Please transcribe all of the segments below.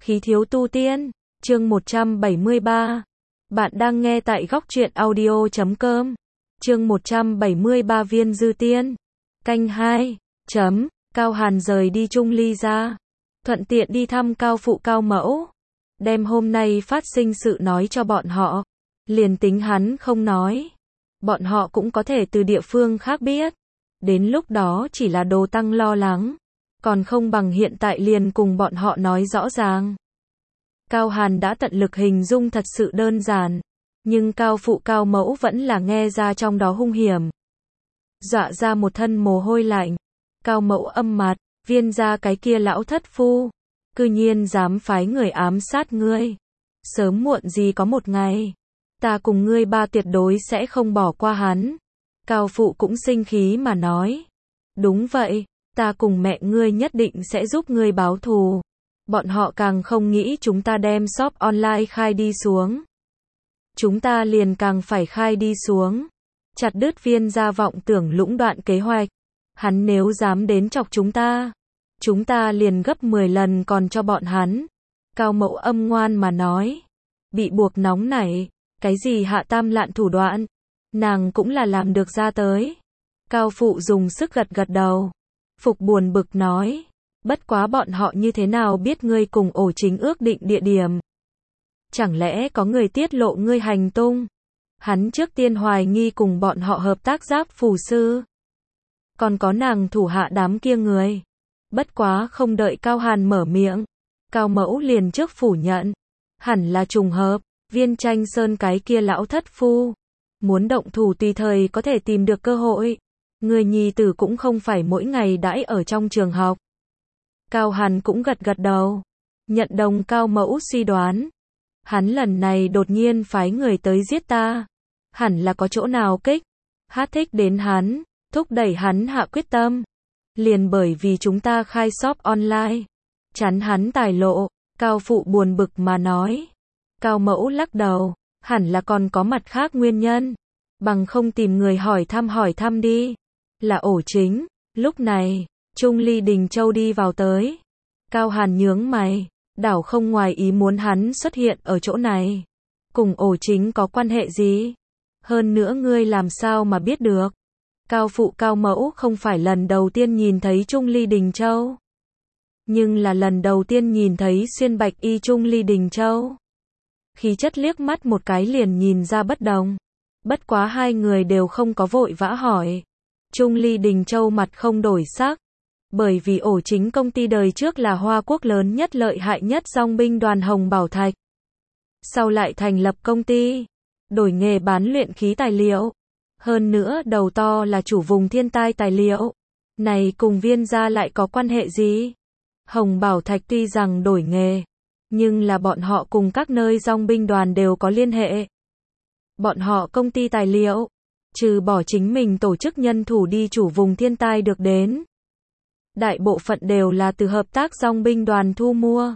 Khí thiếu tu tiên, chương 173. Bạn đang nghe tại góc truyện audio.com. Chương 173 Viên Dư Tiên. Canh 2. Cao Hàn rời đi Trung Ly ra. Thuận tiện đi thăm Cao Phụ Cao Mẫu. Đem hôm nay phát sinh sự nói cho bọn họ. Liền tính hắn không nói. Bọn họ cũng có thể từ địa phương khác biết. Đến lúc đó chỉ là đồ tăng lo lắng. Còn không bằng hiện tại liền cùng bọn họ nói rõ ràng. Cao Hàn đã tận lực hình dung thật sự đơn giản. Nhưng Cao Phụ Cao Mẫu vẫn là nghe ra trong đó hung hiểm. Dọa ra một thân mồ hôi lạnh. Cao Mẫu âm mặt, Viên gia cái kia lão thất phu. Cư nhiên dám phái người ám sát ngươi. Sớm muộn gì có một ngày. Ta cùng ngươi ba tuyệt đối sẽ không bỏ qua hắn. Cao Phụ cũng sinh khí mà nói. Đúng vậy, ta cùng mẹ ngươi nhất định sẽ giúp ngươi báo thù. Bọn họ càng không nghĩ chúng ta đem shop online khai đi xuống. Chúng ta liền càng phải khai đi xuống. Chặt đứt Viên gia vọng tưởng lũng đoạn kế hoạch. Hắn nếu dám đến chọc chúng ta liền gấp 10 lần còn cho bọn hắn. Cao Mẫu âm ngoan mà nói. Bị buộc nóng nảy, cái gì hạ tam lạn thủ đoạn, nàng cũng là làm được ra tới. Cao Phụ dùng sức gật gật đầu. Phục buồn bực nói. Bất quá bọn họ như thế nào biết ngươi cùng ổ chính ước định địa điểm? Chẳng lẽ có người tiết lộ ngươi hành tung? Hắn trước tiên hoài nghi cùng bọn họ hợp tác giáp phù sư. Còn có nàng thủ hạ đám kia người. Bất quá không đợi Cao Hàn mở miệng. Cao Mẫu liền trước phủ nhận. Hẳn là trùng hợp, Viên Tranh Sơn cái kia lão thất phu. Muốn động thủ tùy thời có thể tìm được cơ hội. Người nhi tử cũng không phải mỗi ngày đãi ở trong trường học. Cao Hàn cũng gật gật đầu. Nhận đồng Cao Mẫu suy đoán. Hắn lần này đột nhiên phái người tới giết ta. Hẳn là có chỗ nào kích thích đến hắn, thúc đẩy hắn hạ quyết tâm. Liền bởi vì chúng ta khai shop online. Chắn hắn tài lộ, Cao Phụ buồn bực mà nói. Cao Mẫu lắc đầu, hẳn là còn có mặt khác nguyên nhân. Bằng không tìm người hỏi thăm đi. Là ổ chính. Lúc này, Trung Ly Đình Châu đi vào tới. Cao Hàn nhướng mày, đảo không ngoài ý muốn hắn xuất hiện ở chỗ này. Cùng ổ chính có quan hệ gì? Hơn nữa ngươi làm sao mà biết được? Cao Phụ Cao Mẫu không phải lần đầu tiên nhìn thấy Trung Ly Đình Châu. Nhưng là lần đầu tiên nhìn thấy xuyên bạch y Trung Ly Đình Châu. Khí chất liếc mắt một cái liền nhìn ra bất đồng. Bất quá hai người đều không có vội vã hỏi. Trung Ly Đình Châu mặt không đổi sắc. Bởi vì ổ chính công ty đời trước là Hoa Quốc lớn nhất lợi hại nhất dong binh đoàn Hồng Bảo Thạch. Sau lại thành lập công ty. Đổi nghề bán luyện khí tài liệu. Hơn nữa đầu to là chủ vùng thiên tai tài liệu. Này cùng Viên gia lại có quan hệ gì? Hồng Bảo Thạch tuy rằng đổi nghề. Nhưng là bọn họ cùng các nơi dong binh đoàn đều có liên hệ. Bọn họ công ty tài liệu. Trừ bỏ chính mình tổ chức nhân thủ đi chủ vùng thiên tai được đến. Đại bộ phận đều là từ hợp tác dong binh đoàn thu mua.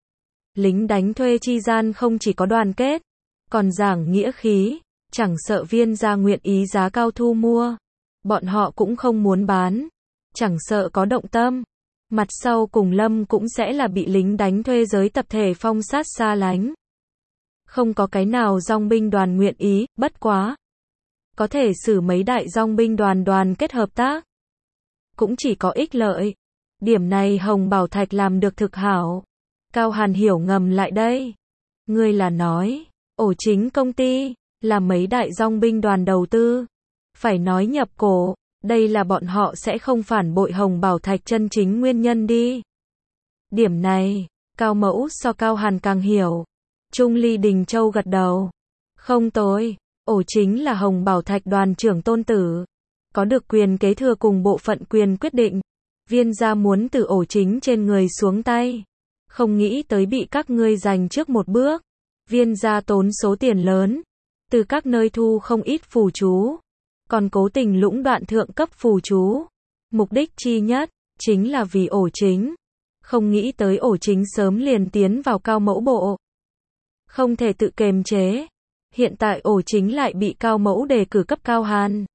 Lính đánh thuê chi gian không chỉ có đoàn kết. Còn giảng nghĩa khí. Chẳng sợ Viên gia nguyện ý giá cao thu mua. Bọn họ cũng không muốn bán. Chẳng sợ có động tâm. Mặt sau cùng lâm cũng sẽ là bị lính đánh thuê giới tập thể phong sát xa lánh. Không có cái nào dong binh đoàn nguyện ý, bất quá. Có thể xử mấy đại dong binh đoàn kết hợp tác. Cũng chỉ có ích lợi. Điểm này Hồng Bảo Thạch làm được thực hảo. Cao Hàn hiểu ngầm lại đây. Ngươi là nói, ổ chính công ty, là mấy đại dong binh đoàn đầu tư. Phải nói nhập cổ, đây là bọn họ sẽ không phản bội Hồng Bảo Thạch chân chính nguyên nhân đi. Điểm này, Cao Mẫu so Cao Hàn càng hiểu. Trung Ly Đình Châu gật đầu. Không tồi, ổ chính là Hồng Bảo Thạch đoàn trưởng tôn tử. Có được quyền kế thừa cùng bộ phận quyền quyết định. Viên gia muốn từ ổ chính trên người xuống tay. Không nghĩ tới bị các ngươi giành trước một bước. Viên gia tốn số tiền lớn. Từ các nơi thu không ít phù chú. Còn cố tình lũng đoạn thượng cấp phù chú. Mục đích chi nhất, chính là vì ổ chính. Không nghĩ tới ổ chính sớm liền tiến vào Cao Mẫu bộ. Không thể tự kềm chế. Hiện tại ổ chính lại bị Cao Mẫu đề cử cấp Cao Hàn.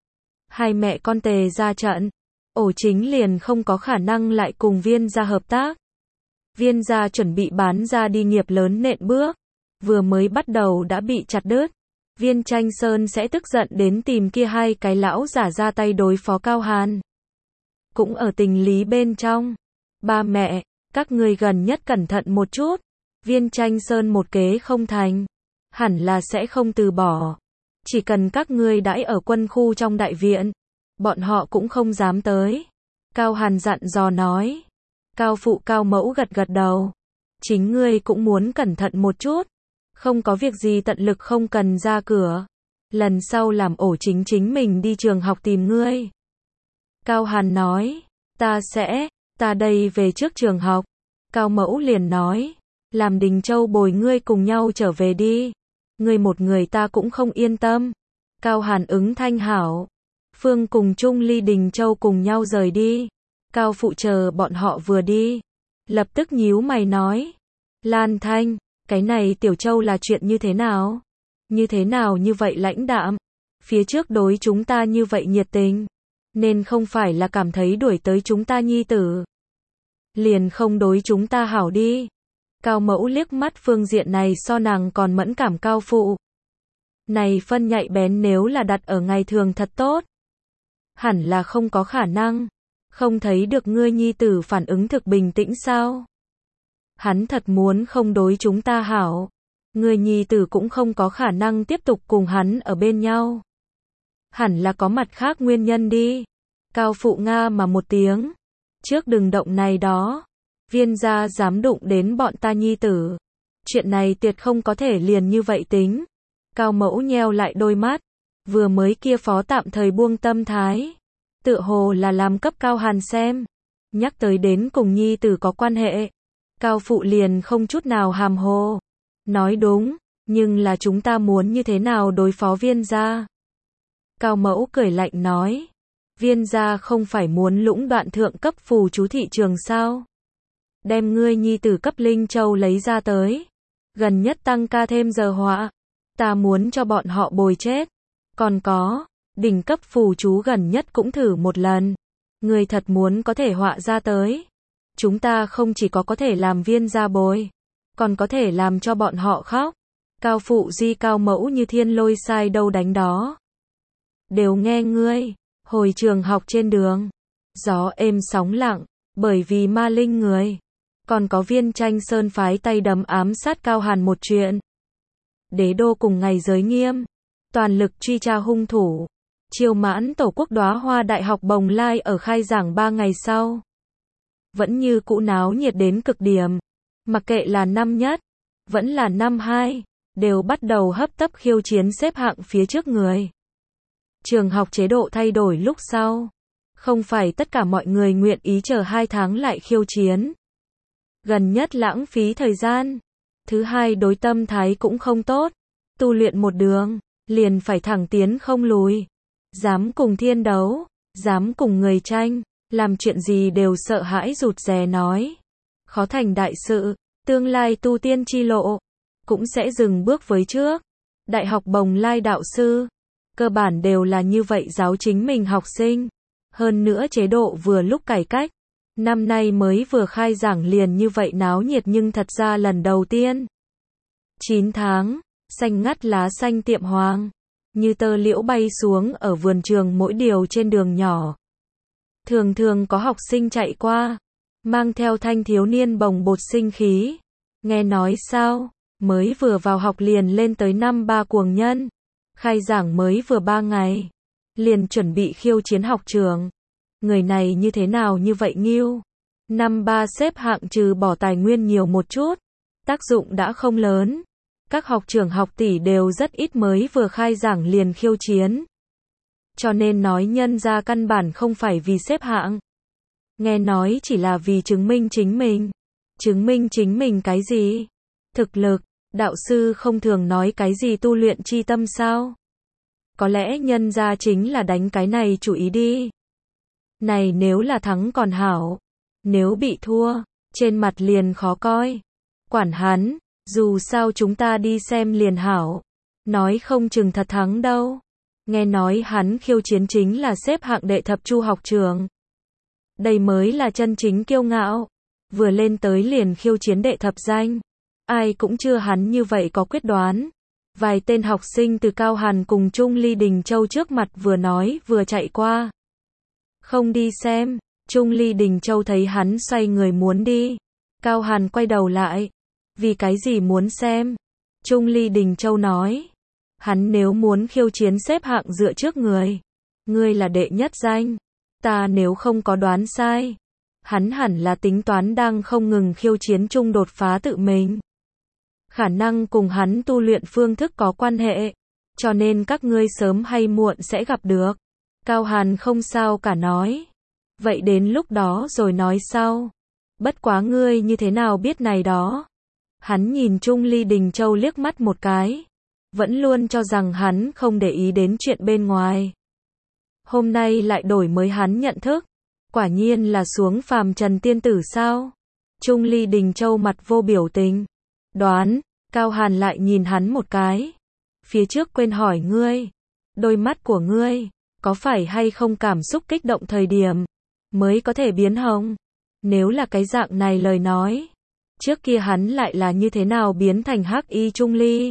Hai mẹ con tề ra trận. Ổ chính liền không có khả năng lại cùng Viên gia hợp tác. Viên gia chuẩn bị bán ra đi nghiệp lớn nện bước. Vừa mới bắt đầu đã bị chặt đứt. Viên Tranh Sơn sẽ tức giận đến tìm kia hai cái lão giả ra tay đối phó Cao Hàn. Cũng ở tình lý bên trong. Ba mẹ, các ngươi gần nhất cẩn thận một chút. Viên Tranh Sơn một kế không thành. Hẳn là sẽ không từ bỏ. Chỉ cần các ngươi đãi ở quân khu trong đại viện. Bọn họ cũng không dám tới. Cao Hàn dặn dò nói. Cao phụ Cao mẫu gật gật đầu. Chính ngươi cũng muốn cẩn thận một chút. Không có việc gì tận lực không cần ra cửa. Lần sau làm ổ chính mình đi trường học tìm ngươi. Cao Hàn nói. Ta đây về trước trường học. Cao mẫu liền nói. Làm Đình Châu bồi ngươi cùng nhau trở về đi. Ngươi một người ta cũng không yên tâm. Cao Hàn ứng thanh hảo. Phương cùng Trung Ly Đình Châu cùng nhau rời đi. Cao phụ chờ bọn họ vừa đi. Lập tức nhíu mày nói. Lan Thanh, cái này Tiểu Châu là chuyện như thế nào? Như thế nào như vậy lãnh đạm? Phía trước đối chúng ta như vậy nhiệt tình. Nên không phải là cảm thấy đuổi tới chúng ta nhi tử. Liền không đối chúng ta hảo đi. Cao mẫu liếc mắt phương diện này so nàng còn mẫn cảm Cao phụ. Này phân nhạy bén nếu là đặt ở ngày thường thật tốt. Hẳn là không có khả năng. Không thấy được ngươi nhi tử phản ứng thực bình tĩnh sao? Hắn thật muốn không đối chúng ta hảo. Ngươi nhi tử cũng không có khả năng tiếp tục cùng hắn ở bên nhau. Hẳn là có mặt khác nguyên nhân đi. Cao phụ nga mà một tiếng. Trước đừng động này đó. Viên gia dám đụng đến bọn ta nhi tử. Chuyện này tuyệt không có thể liền như vậy tính. Cao mẫu nheo lại đôi mắt. Vừa mới kia phó tạm thời buông tâm thái. Tựa hồ là làm cấp Cao Hàn xem. Nhắc tới đến cùng nhi tử có quan hệ. Cao phụ liền không chút nào hàm hồ. Nói đúng, nhưng là chúng ta muốn như thế nào đối phó Viên gia? Cao mẫu cười lạnh nói. Viên gia không phải muốn lũng đoạn thượng cấp phù chú thị trường sao? Đem ngươi nhi tử cấp Linh Châu lấy ra tới. Gần nhất tăng ca thêm giờ họa. Ta muốn cho bọn họ bồi chết. Còn có, đỉnh cấp phù chú gần nhất cũng thử một lần. Ngươi thật muốn có thể họa ra tới. Chúng ta không chỉ có thể làm Viên gia bồi. Còn có thể làm cho bọn họ khóc. Cao phụ di Cao mẫu như thiên lôi sai đâu đánh đó. Đều nghe ngươi. Hồi trường học trên đường. Gió êm sóng lặng. Bởi vì ma linh người. Còn có Viên Tranh Sơn phái tay đấm ám sát Cao Hàn một chuyện. Đế đô cùng ngày giới nghiêm. Toàn lực truy tra hung thủ. Chiêu mãn tổ quốc Đóa Hoa Đại học Bồng Lai ở khai giảng 3 ngày sau. Vẫn như cũ náo nhiệt đến cực điểm. Mặc kệ là năm nhất, vẫn là năm 2, đều bắt đầu hấp tấp khiêu chiến xếp hạng phía trước người. Trường học chế độ thay đổi lúc sau. Không phải tất cả mọi người nguyện ý chờ 2 tháng lại khiêu chiến. Gần nhất lãng phí thời gian. Thứ hai đối tâm thái cũng không tốt. Tu luyện một đường, liền phải thẳng tiến không lùi. Dám cùng thiên đấu, dám cùng người tranh, làm chuyện gì đều sợ hãi rụt rè nói. Khó thành đại sự, tương lai tu tiên chi lộ, cũng sẽ dừng bước với trước. Đại học Bồng Lai đạo sư, cơ bản đều là như vậy giáo chính mình học sinh. Hơn nữa chế độ vừa lúc cải cách. Năm nay mới vừa khai giảng liền như vậy náo nhiệt nhưng thật ra lần đầu tiên. 9 tháng, xanh ngắt lá xanh tiệm hoàng. Như tơ liễu bay xuống ở vườn trường mỗi điều trên đường nhỏ. Thường thường có học sinh chạy qua. Mang theo thanh thiếu niên bồng bột sinh khí. Nghe nói sao, mới vừa vào học liền lên tới năm 3 cuồng nhân. Khai giảng mới vừa 3 ngày. Liền chuẩn bị khiêu chiến học trường. Người này như thế nào như vậy nghiêu. Năm 3 xếp hạng trừ bỏ tài nguyên nhiều một chút. Tác dụng đã không lớn. Các học trưởng học tỷ đều rất ít mới vừa khai giảng liền khiêu chiến. Cho nên nói nhân ra căn bản không phải vì xếp hạng. Nghe nói chỉ là vì chứng minh chính mình. Chứng minh chính mình cái gì? Thực lực, đạo sư không thường nói cái gì tu luyện chi tâm sao? Có lẽ nhân ra chính là đánh cái này chủ ý đi. Này nếu là thắng còn hảo. Nếu bị thua, trên mặt liền khó coi. Quản hắn, dù sao chúng ta đi xem liền hảo. Nói không chừng thật thắng đâu. Nghe nói hắn khiêu chiến chính là xếp hạng đệ thập chu học trường. Đây mới là chân chính kiêu ngạo. vừa lên tới liền khiêu chiến đệ thập danh. Ai cũng chưa hắn như vậy có quyết đoán. Vài tên học sinh từ Cao Hàn cùng Trung Ly Đình Châu trước mặt vừa nói vừa chạy qua. Không đi xem, Trung Ly Đình Châu thấy hắn xoay người muốn đi. Cao Hàn quay đầu lại. Vì cái gì muốn xem? Trung Ly Đình Châu nói. Hắn nếu muốn khiêu chiến xếp hạng dựa trước người. Ngươi là đệ nhất danh. Ta nếu không có đoán sai. Hắn hẳn là tính toán đang không ngừng khiêu chiến chung đột phá tự mình. Khả năng cùng hắn tu luyện phương thức có quan hệ. Cho nên các ngươi sớm hay muộn sẽ gặp được. Cao Hàn không sao cả nói. Vậy đến lúc đó rồi nói sau. Bất quá ngươi như thế nào biết này đó? Hắn nhìn Trung Ly Đình Châu liếc mắt một cái. Vẫn luôn cho rằng hắn không để ý đến chuyện bên ngoài. Hôm nay lại đổi mới hắn nhận thức. Quả nhiên là xuống phàm trần tiên tử sao? Trung Ly Đình Châu mặt vô biểu tình. Đoán, Cao Hàn lại nhìn hắn một cái. Phía trước quên hỏi ngươi. Đôi mắt của ngươi, có phải hay không cảm xúc kích động thời điểm, mới có thể biến hồng? Nếu là cái dạng này lời nói. Trước kia hắn lại là như thế nào biến thành hắc y Trung Ly?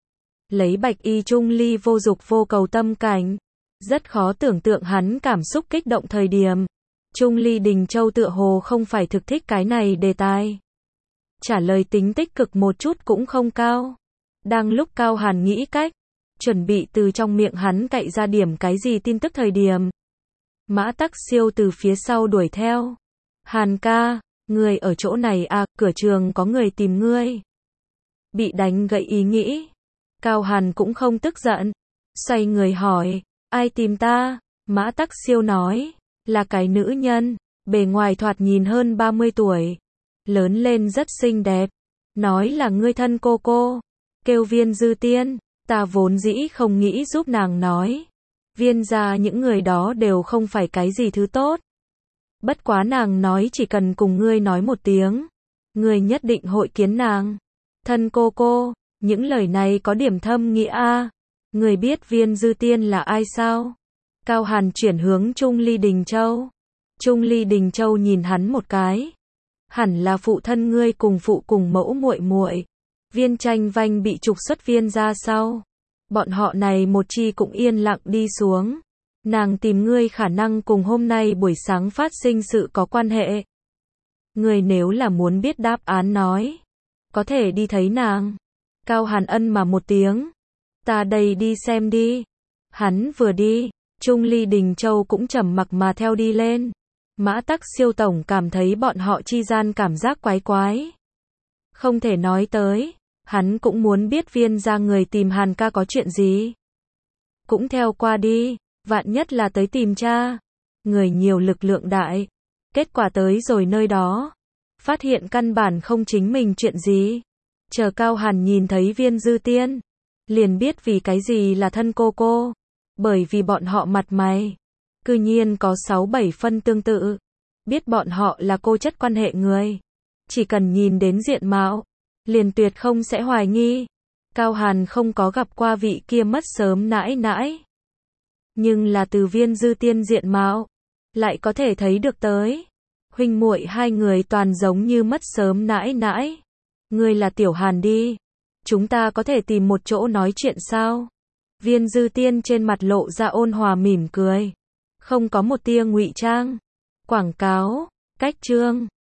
Lấy bạch y Trung Ly vô dục vô cầu tâm cảnh. Rất khó tưởng tượng hắn cảm xúc kích động thời điểm. Trung Ly Đình Châu tựa hồ không phải thực thích cái này đề tài. Trả lời tính tích cực một chút cũng không cao. Đang lúc Cao Hàn nghĩ cách, chuẩn bị từ trong miệng hắn cậy ra điểm cái gì tin tức thời điểm. Mã Tắc Siêu từ phía sau đuổi theo. Hàn ca, ngươi ở chỗ này à, cửa trường có người tìm ngươi. Bị đánh gãy ý nghĩ. Cao Hàn cũng không tức giận. Xoay người hỏi, ai tìm ta? Mã Tắc Siêu nói, là cái nữ nhân, bề ngoài thoạt nhìn hơn 30 tuổi. Lớn lên rất xinh đẹp. Nói là ngươi thân cô. Kêu Viên Dư Tiên, ta vốn dĩ không nghĩ giúp nàng nói. Viên gia những người đó đều không phải cái gì thứ tốt. Bất quá nàng nói chỉ cần cùng ngươi nói một tiếng. Ngươi nhất định hội kiến nàng. Thân cô, những lời này có điểm thâm nghĩa a. Ngươi biết Viên Dư Tiên là ai sao? Cao Hàn chuyển hướng Trung Ly Đình Châu. Trung Ly Đình Châu nhìn hắn một cái. Hẳn là phụ thân ngươi cùng phụ cùng mẫu muội. Viên Tranh Vanh bị trục xuất Viên gia sau. Bọn họ này một chi cũng yên lặng đi xuống. Nàng tìm ngươi khả năng cùng hôm nay buổi sáng phát sinh sự có quan hệ. Ngươi nếu là muốn biết đáp án nói. Có thể đi thấy nàng. Cao Hàn ân mà một tiếng. Ta đây đi xem đi. Hắn vừa đi, Trung Ly Đình Châu cũng trầm mặc mà theo đi lên. Mã Tắc Siêu tổng cảm thấy bọn họ chi gian cảm giác quái quái. Không thể nói tới. Hắn cũng muốn biết Viên gia người tìm Hàn ca có chuyện gì. Cũng theo qua đi. Vạn nhất là tới tìm cha. Người nhiều lực lượng đại. Kết quả tới rồi nơi đó. Phát hiện căn bản không chính mình chuyện gì. Chờ Cao Hàn nhìn thấy Viên Dư Tiên. Liền biết vì cái gì là thân cô. Bởi vì bọn họ mặt mày. Cư nhiên có 6-7 phân tương tự. Biết bọn họ là cô chất quan hệ người. Chỉ cần nhìn đến diện mạo. Liền tuyệt không sẽ hoài nghi. Cao Hàn không có gặp qua vị kia mất sớm nãi. Nhưng là từ Viên Dư Tiên diện mạo. Lại có thể thấy được tới. Huynh muội hai người toàn giống như mất sớm nãi. Ngươi là Tiểu Hàn đi. Chúng ta có thể tìm một chỗ nói chuyện sao? Viên Dư Tiên trên mặt lộ ra ôn hòa mỉm cười. Không có một tia ngụy trang. Quảng cáo, cách chương.